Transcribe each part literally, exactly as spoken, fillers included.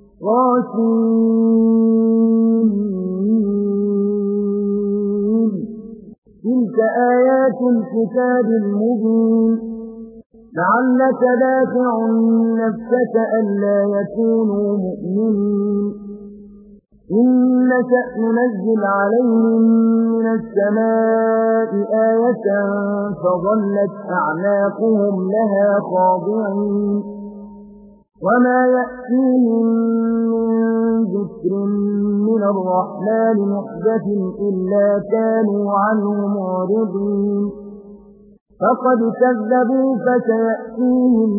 غاسين تلك آيات الكتاب المبين لعلك دافع نفسك ألا يكونوا مؤمنين إن نشأ ننزل عليهم من السماء آية فظلت أعناقهم لها خاضعين وما يأتيهم من ذكر من الرحمن محدث إلا كانوا عنه معرضين فقد كذبوا فسيأتيهم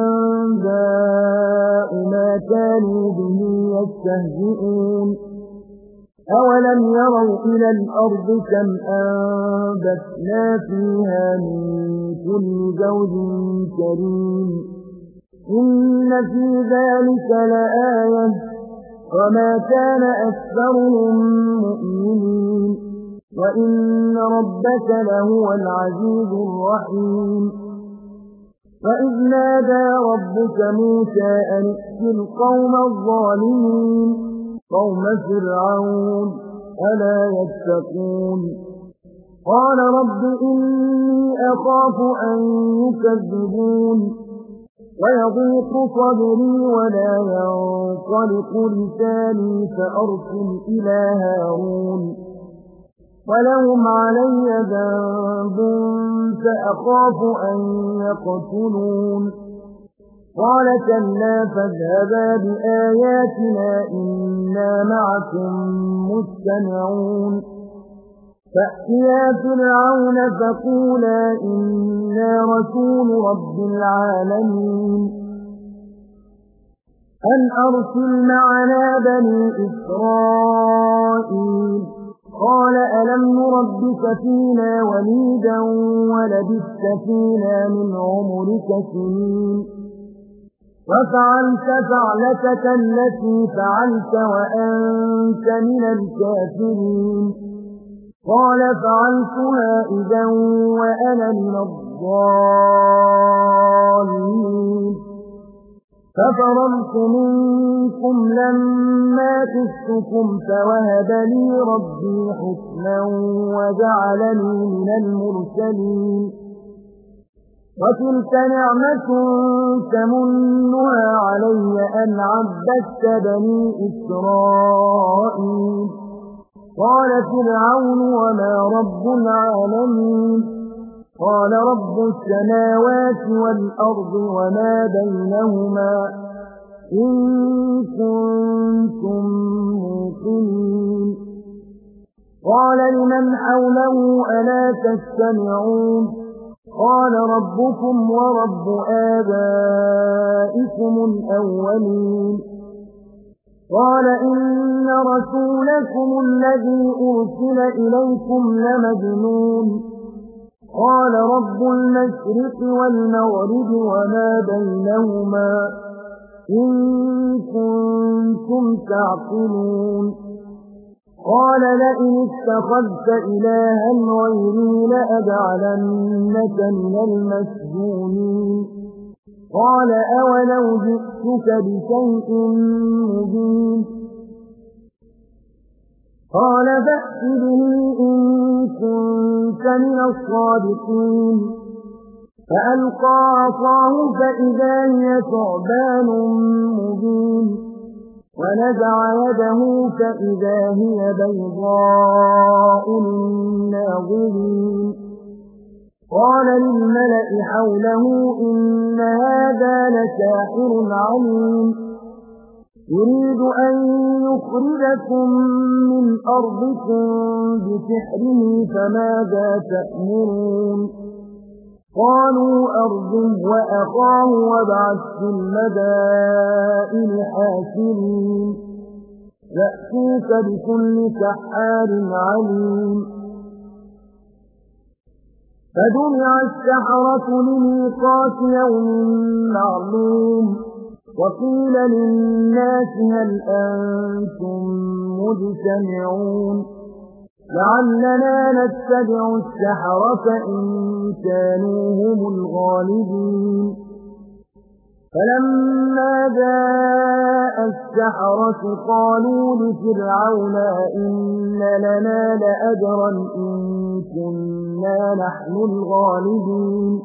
أنباء ما كانوا به يستهزئون أولم يروا إلى الأرض كم أنبتنا فيها من كل زوج كريم إن في ذلك لآية وما كان أكثرهم مؤمنين وإن ربك لهو العزيز الرحيم وإذ نادى ربك موسى أن ائت القوم الظالمين قوم فرعون ألا يتقون قال رب إني أخاف أن يكذبون ويضيق صدري ولا ينطلق لساني فأرسل إلى هارون ولهم علي ذنب فأخاف أن يقتلون قال كلا فاذهبا بآياتنا إنا معكم مستمعون فأتيا فرعون فقولا إنا رسول رب العالمين أن أرسل معنا بني إسرائيل قال ألم نربك فينا وليدا ولبثت فينا من عمرك سنين وفعلت فعلتك التي فعلت وأنت من الكافرين قال فعلتها إذا وأنا من الضالين ففررت منكم لما خفتكم فوهب لي ربي حكما وجعلني من المرسلين وتلك نعمة تمنها علي أن عبدت بني إسرائيل قال فرعون وما رب العالمين قال رب السماوات والأرض وما بينهما إن كنتم موقنين قال لمن حوله ألا تستمعون قال ربكم ورب آبائكم الأولين قال إن رسولكم الذي أرسل إليكم لمجنون قال رب المشرق والمغرب وما بينهما إن كنتم تعقلون قال لئن اتخذت إلها غيري لأجعلنك من المسجونين قال أولو جئتك بشيء مبين قال فأت به إن كنت من الصادقين فألقى عصاه فإذا هي ثعبان مبين ونزع يده فإذا هي بيضاء للناظرين قال للملأ حوله إن هذا لساحر عليم يريد أن يخرجكم من أرضكم بسحره فماذا تأمرون قالوا أرجه وأخاه وابعث في المدائن حاشرين يأتوك بكل سحار عليم فجمع السحرة لميقات يوم معلوم وقيل للناس هل أنتم مجتمعون لعلنا نتبع السحرة إن كانوا هم الغالبين فلما جاء السحرة قالوا لفرعون إن لنا لأجرا إن كنا نحن الغالبين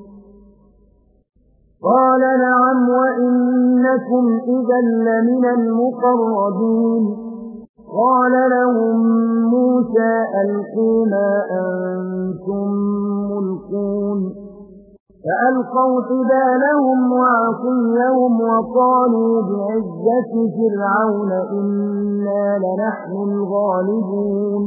قال نعم وإنكم إذا لمن المقربين قال لهم موسى ألقوا ما أنتم ملقون فألقوا حبالهم وعصيهم وقالوا بعزة فرعون إنا لنحن الغالبون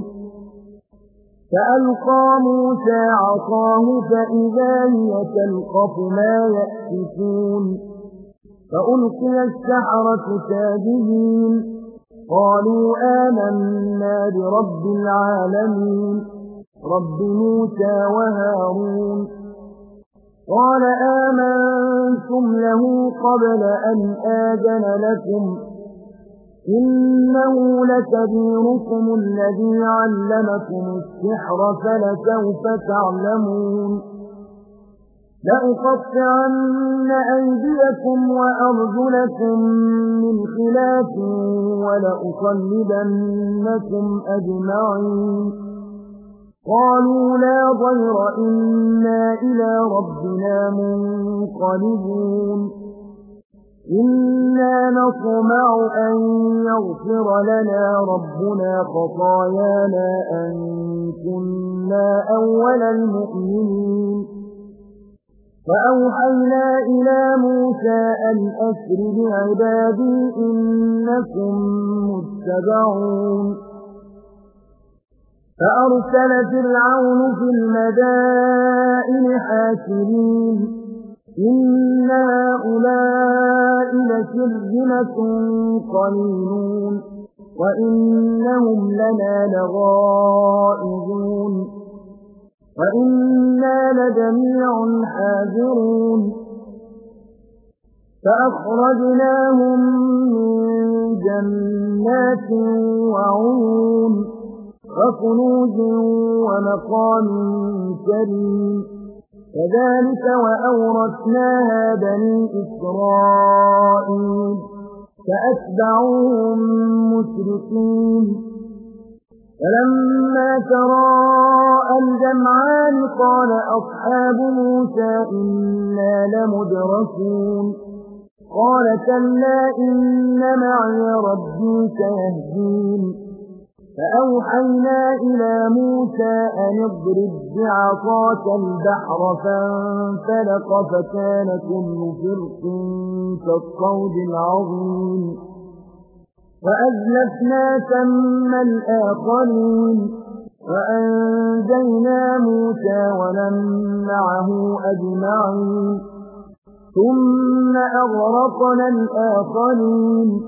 فألقى موسى عصاه فإذا هي تلقف ما يأفكون فألقي السحرة ساجدين قالوا آمنا برب العالمين رب موسى وهارون قال آمنتم له قبل أن آذن لكم إنه لكبيركم الذي علمكم السحر فلسوف تعلمون لأقطعن أيديكم وأرجلكم من خلاف ولأصلبنكم أجمعين قالوا لا ضير إنا إلى ربنا منقلبون إنا نطمع أن يغفر لنا ربنا خطايانا أن كنا أول المؤمنين فأوحينا إلى موسى أن أسر بعبادي إنكم متبعون فأرسل فرعون في المدائن حاشرين إن هؤلاء لشرذمة قليلون وإنهم لنا لغائظون وإنا لجميع حاذرون فأخرجناهم من جنات وعيون وكنوز ومقام كريم كذلك وأورثناها بني إسرائيل فأتبعوهم مشركين فلما تراءى الجمعان قال أصحاب موسى إنا لمدركون قال كلا إن معي ربي سيهدين فأوحينا إلى موسى أن اضرب بعصاك البحر فانفلق فكان كل فرق كالطود العظيم وأزلفنا ثم الآخرين وأنجينا موسى ومن معه أجمعين ثم أغرقنا الآخرين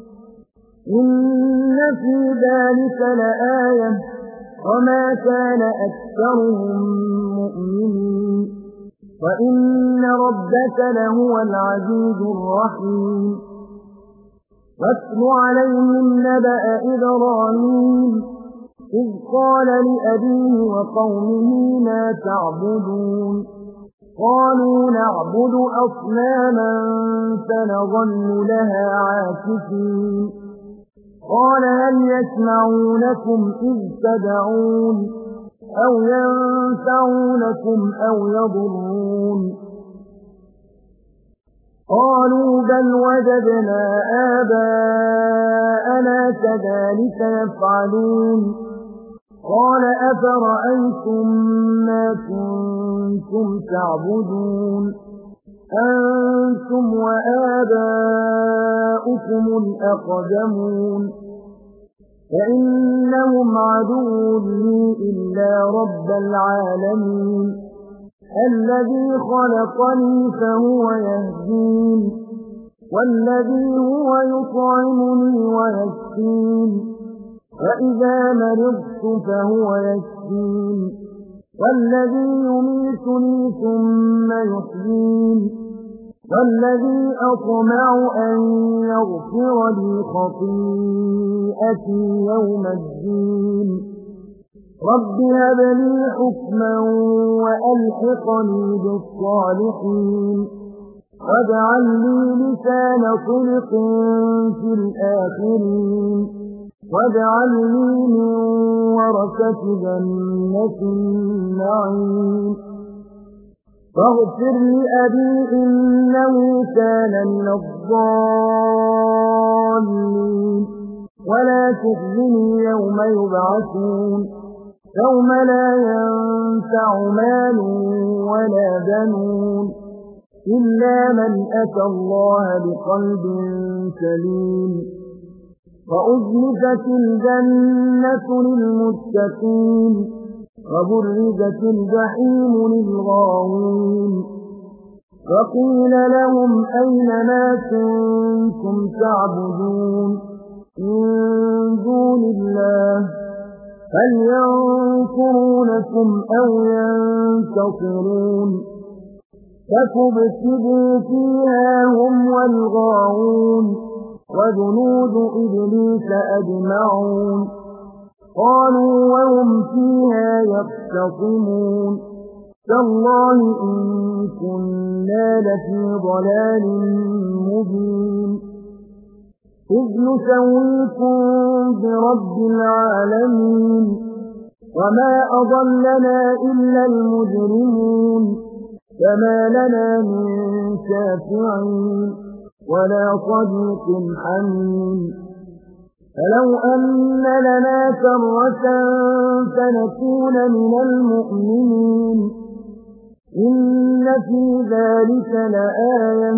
إن في ذلك لآية وما كان أكثرهم مؤمنين وإن ربك لهو العزيز الرحيم واتل عليهم نبأ إبراهيم إذ قال لأبيه وقومه ما تعبدون قالوا نعبد أصناما فنظل لها عاكفين قال هل يسمعونكم إذ تدعون أو ينفعونكم أو يضرون قالوا بل وجدنا آباءنا كذلك يفعلون قال أفرأيتم ما كنتم تعبدون أنتم وآباؤكم الأقدمون فإنهم عدو لي إلا رب العالمين الذي خلقني فهو يهدين والذي هو يطعمني ويسقين وإذا مرضت فهو يشفين والذي يميتني ثم يحيين والذي أطمع أن يغفر لي خطيئتي يوم الدين رب هب لي حكما وألحقني بالصالحين واجعل لي لسان صدق في الآخرين واجعلني من ورثة جنة النعيم واغفر لأبي إنه كان من الضالين ولا تخزني يوم يبعثون يوم لا ينفع مال ولا بنون إلا من أتى الله بقلب سليم وأزلفت الجنة للمتقين وبرزت الجحيم للغاوين وقيل لهم أين ما كنتم تعبدون من دون الله هل ينصرونكم أو ينتصرون فكبكبوا فيها هم والغاوون وجنود إبليس أجمعون قالوا وهم فيها يختصمون تالله إن كنا لفي ضلال مبين إذ نسويكم برب العالمين وما أضلنا إلا المجرمون فما لنا من شافعين ولا صديق حميم فلو أن لنا كرة فنكون من المؤمنين إن في ذلك لآية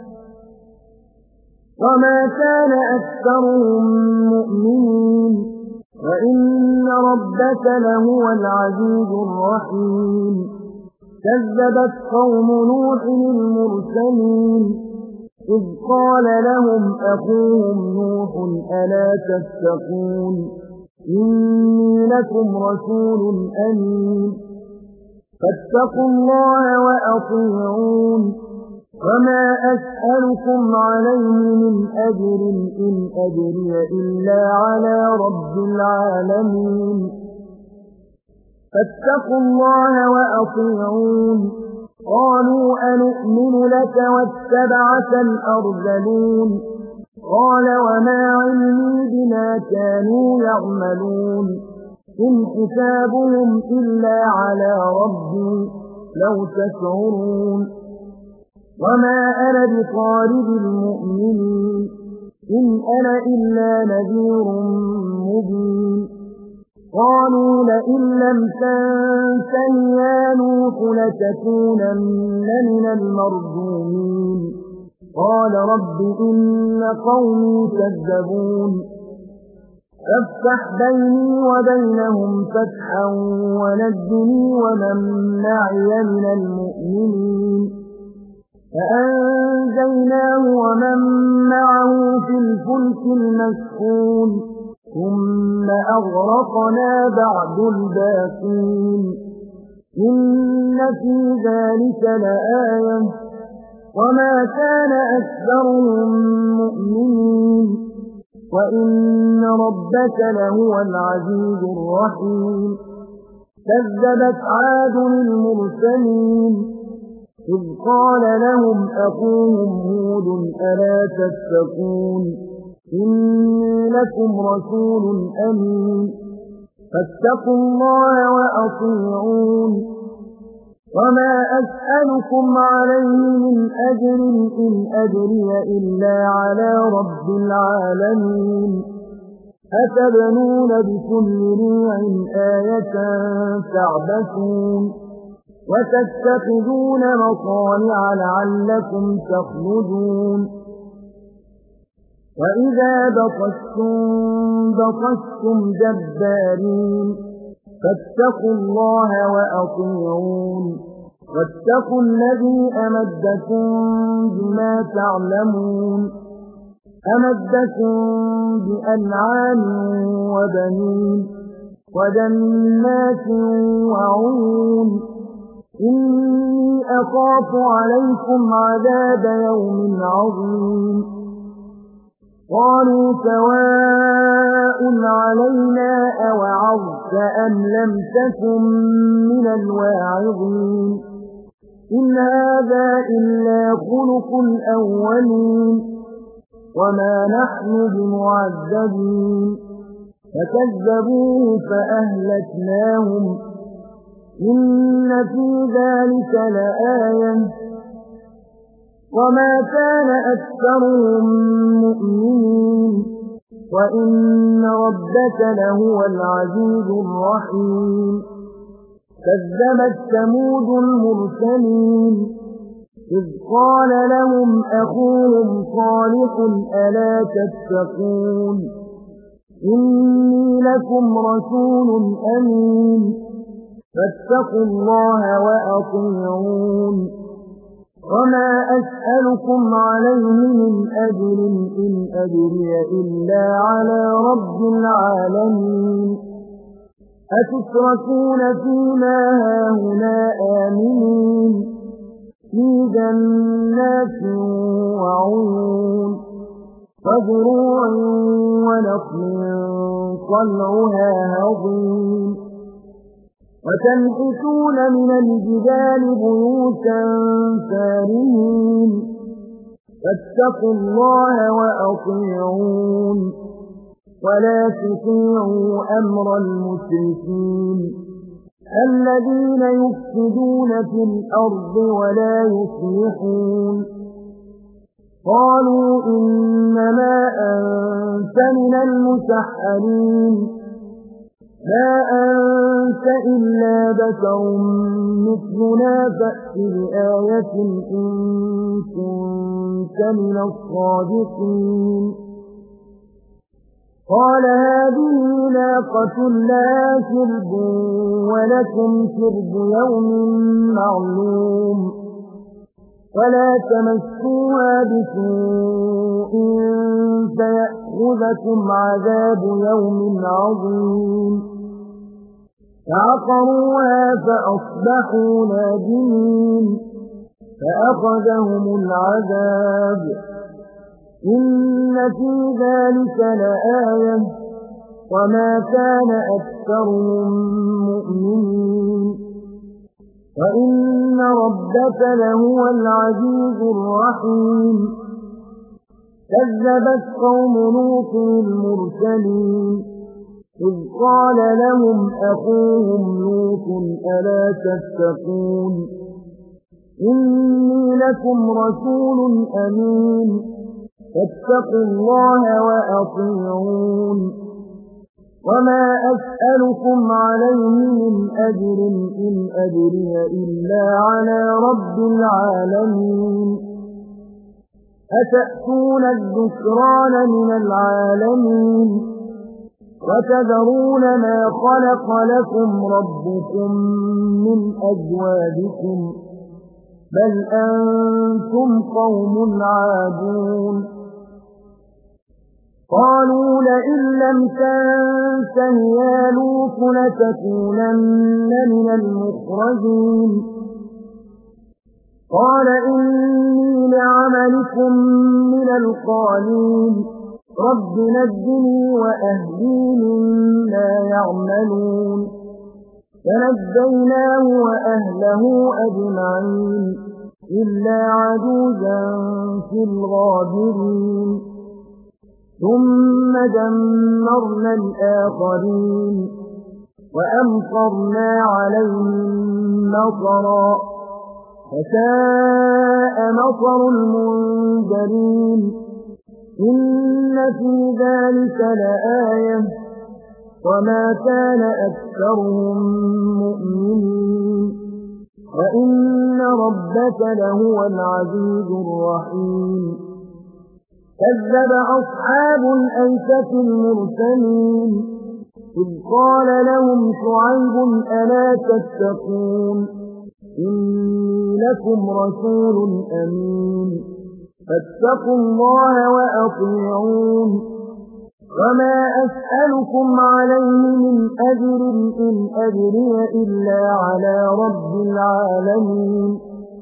وما كان أكثرهم مؤمنين وإن ربك لهو العزيز الرحيم كذبت قوم نوح المرسلين إذ قال لهم أخوهم نوح ألا تتقون إني لكم رسول أمين فاتقوا الله وأطيعون وما أسألكم عليه من أجر إن أجري إلا على رب العالمين فاتقوا الله وأطيعون قالوا أنؤمن لك واتبعك الأرذلون قال وما علمي بما كانوا يعملون إن حسابهم إلا على ربي لو تشعرون وما أنا بطارد المؤمنين إن أنا إلا نذير مبين قالوا لئن لم تنته يا نوح لتكونن من المرجومين قال رب إن قومي كذبون فافتح بيني وبينهم فتحا ونجني ومن معي من المؤمنين فأنجيناه ومن معه في الفلك المسحون ثم أغرقنا بعد الباقين إن في ذلك لآية وما كان أكثرهم مؤمنين وإن ربك لهو العزيز الرحيم كذبت عاد المرسلين إذ قال لهم أخوهم هود ألا تتقون إني لكم رسول أمين فاتقوا الله وأطيعون وما أسألكم عليه من أجر إن أجري إلا على رب العالمين أتبنون بكل ريع آية تعبثون وتتخذون مصانع لعلكم تخلدون وإذا بطشتم بطشتم جبارين فاتقوا الله وأطيعون واتقوا الذي أمدكم بما تعلمون أمدكم بأنعام وبنين وجنات وعيون إني أخاف عليكم عذاب يوم عظيم قالوا سواء علينا أوعظت أم لم تكن من الواعظين إن هذا إلا خلق الأولين وما نحن بمعذبين فكذبوه فأهلكناهم إن في ذلك لآية وما كان أكثرهم مؤمنين وإن ربك لهو العزيز الرحيم كذبت ثمود المرسلين إذ قال لهم أخوهم صالح ألا تتقون إني لكم رسول أمين فاتقوا الله وأطيعون وما أسألكم عليه من أجر إن أجري إلا على رب العالمين أتتركون فيما هاهنا آمنين في جنات وعيون وزروع ونخل طلعها هضيم وتنحتون من الجبال بيوتا فارهين فاتقوا الله وأطيعون ولا تطيعوا أمر المشركين الذين يفسدون في الأرض ولا يصلحون قالوا إنما أنت من المسحرين ما أنت إلا بشر مثلنا فأت بآية إن كنت من الصادقين قال هذه ناقة لها شرب ولكم شرب يوم معلوم ولا تمسوها بسوء فيأخذكم عذاب يوم عظيم فعقروها فأصبحوا نادمين فأخذهم العذاب إن في ذلك لآية وما كان أكثرهم مؤمنين وإن ربك لهو العزيز الرحيم كذبت قوم لوط المرسلين إذ قال لهم أخوهم لوط ألا تتقون إني لكم رسول أمين فاتقوا الله وأطيعون وما أسألكم عليه من أجر إن أجري إلا على رب العالمين أتأتون الذكران من العالمين وتذرون ما خلق لكم ربكم من أزواجكم بل أنتم قوم عادون قالوا لئن لم تنته يا لوط لتكونن من المخرجين قال إني لعملكم من القالين رب نجني وأهلي مما يعملون فنجيناه وأهله أجمعين إلا عجوزا في الغابرين ثم دمرنا الآخرين وأمطرنا عليهم مطرا فساء مطر المنذرين إن في ذلك لآية وما كان أكثرهم مؤمنين وإن ربك لهو العزيز الرحيم كذب أصحاب الأيكة المرسلين إذ قال لهم شعيب ألا تتقون إني لكم رسول أمين فاتقوا الله وأطيعون وما أسألكم عليه من أجر إن أجري إلا على رب العالمين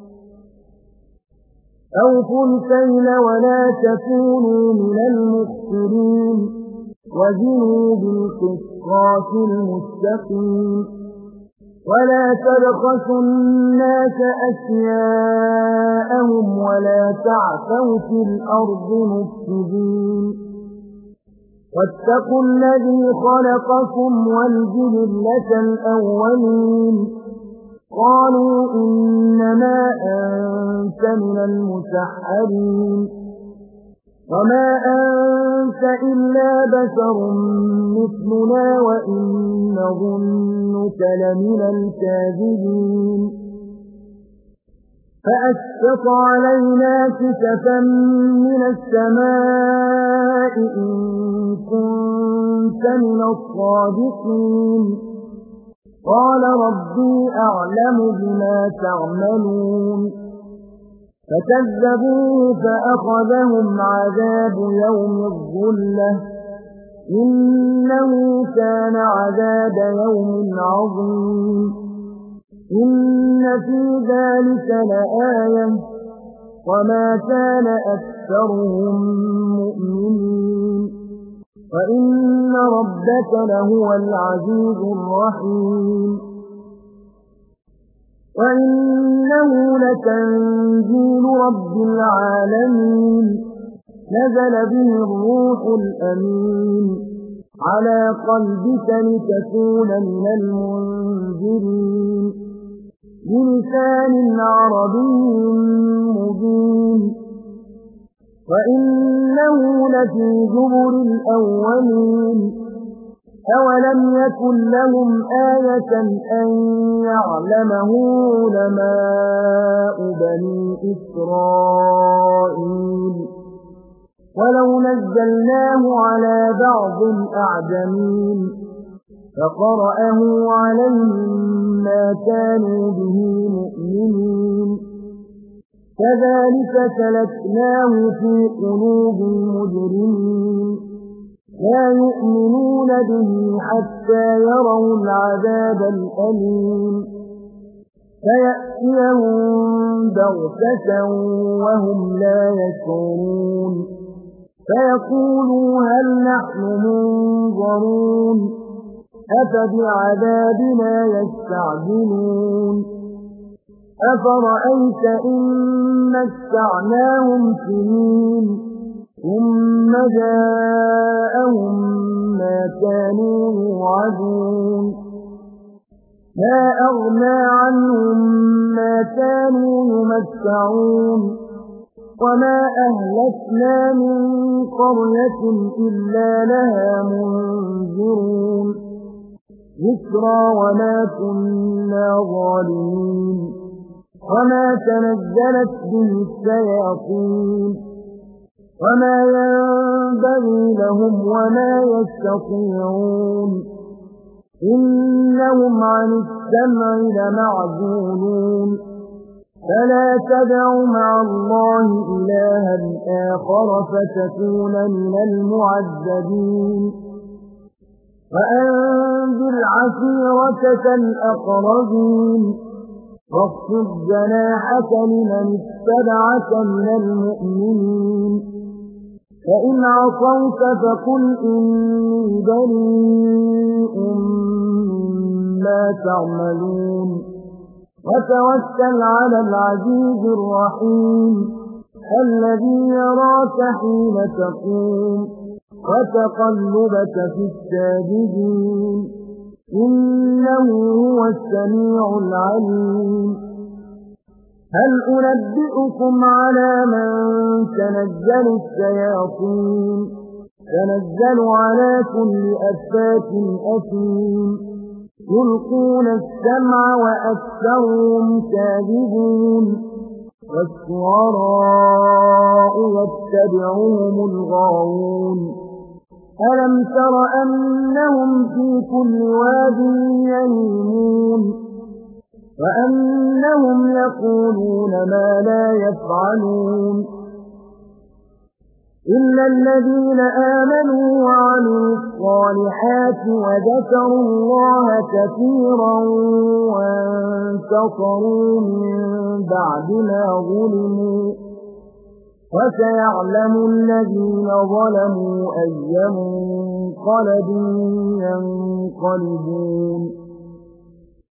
أوفوا الكيل ولا تكونوا من المخسرين وزنوا بالقسطاس المستقيم ولا تبخسوا الناس أشياءهم ولا تعثوا في الأرض مفسدين واتقوا الذي خلقكم والجبلة الأولين قالوا إنما أنت من المسحرين وما أنت إلا بشر مثلنا وإن نظنك لمن الكاذبين فأسقط علينا كسفا من السماء إن كنت من الصادقين قال ربي أعلم بما تعملون فكذبوه فأخذهم عذاب يوم الظلة إنه كان عذاب يوم عظيم إن في ذلك لآية وما كان أكثرهم مؤمنين وإن ربك لهو العزيز الرحيم وإنه لتنزيل رب العالمين نزل به الروح الأمين على قلبك لتكون من المنذرين بلسان عربي مبين وإنه لفي زبر الأولين أولم يكن لهم آية أن يعلمه علماء بني إسرائيل ولو نزلناه على بعض الأعجمين فقرأه عليهم ما كانوا به مؤمنين كذلك سلكناه في قلوب المجرمين لا يؤمنون به حتى يروا العذاب الأليم فيأتيهم بغتة وهم لا يشعرون فيقولوا هل نحن منظرون أفبعذابنا يستعجلون أفرأيت إن متعناهم سنين ثم جاءهم ما كانوا يوعدون ما أغنى عنهم ما كانوا يمتعون وما أهلكنا من قرية إلا لها منذرون ذكرى وما كنا ظالمين وما تنزلت به الشياطين وما ينبغي لهم وما يستطيعون إنهم عن السمع لمعزولون فلا تدع مع الله إلها آخر فتكون من المعذبين وأنذر عشيرتك الأقربين واخفض جناحك لمن اتبعك من المؤمنين فإن عصوك فقل إني بريء مما تعملون وتوكل على العزيز الرحيم الذي يراك حين تقوم وتقلبك في الساجدين إنه هو السميع العليم هل أنبئكم على من تنزل الشياطين تنزل على كل أفاك أثيم يلقون السمع وأكثرهم كاذبون والشعراء يتبعهم الغاوون ألم تر أنهم في كل واد يهيمون وأنهم يقولون ما لا يفعلون إلا الذين آمنوا وعملوا الصالحات وذكروا الله كثيرا وانتصروا من بعد ما ظلموا وسيعلم الذين ظلموا أي منقلب ينقلبون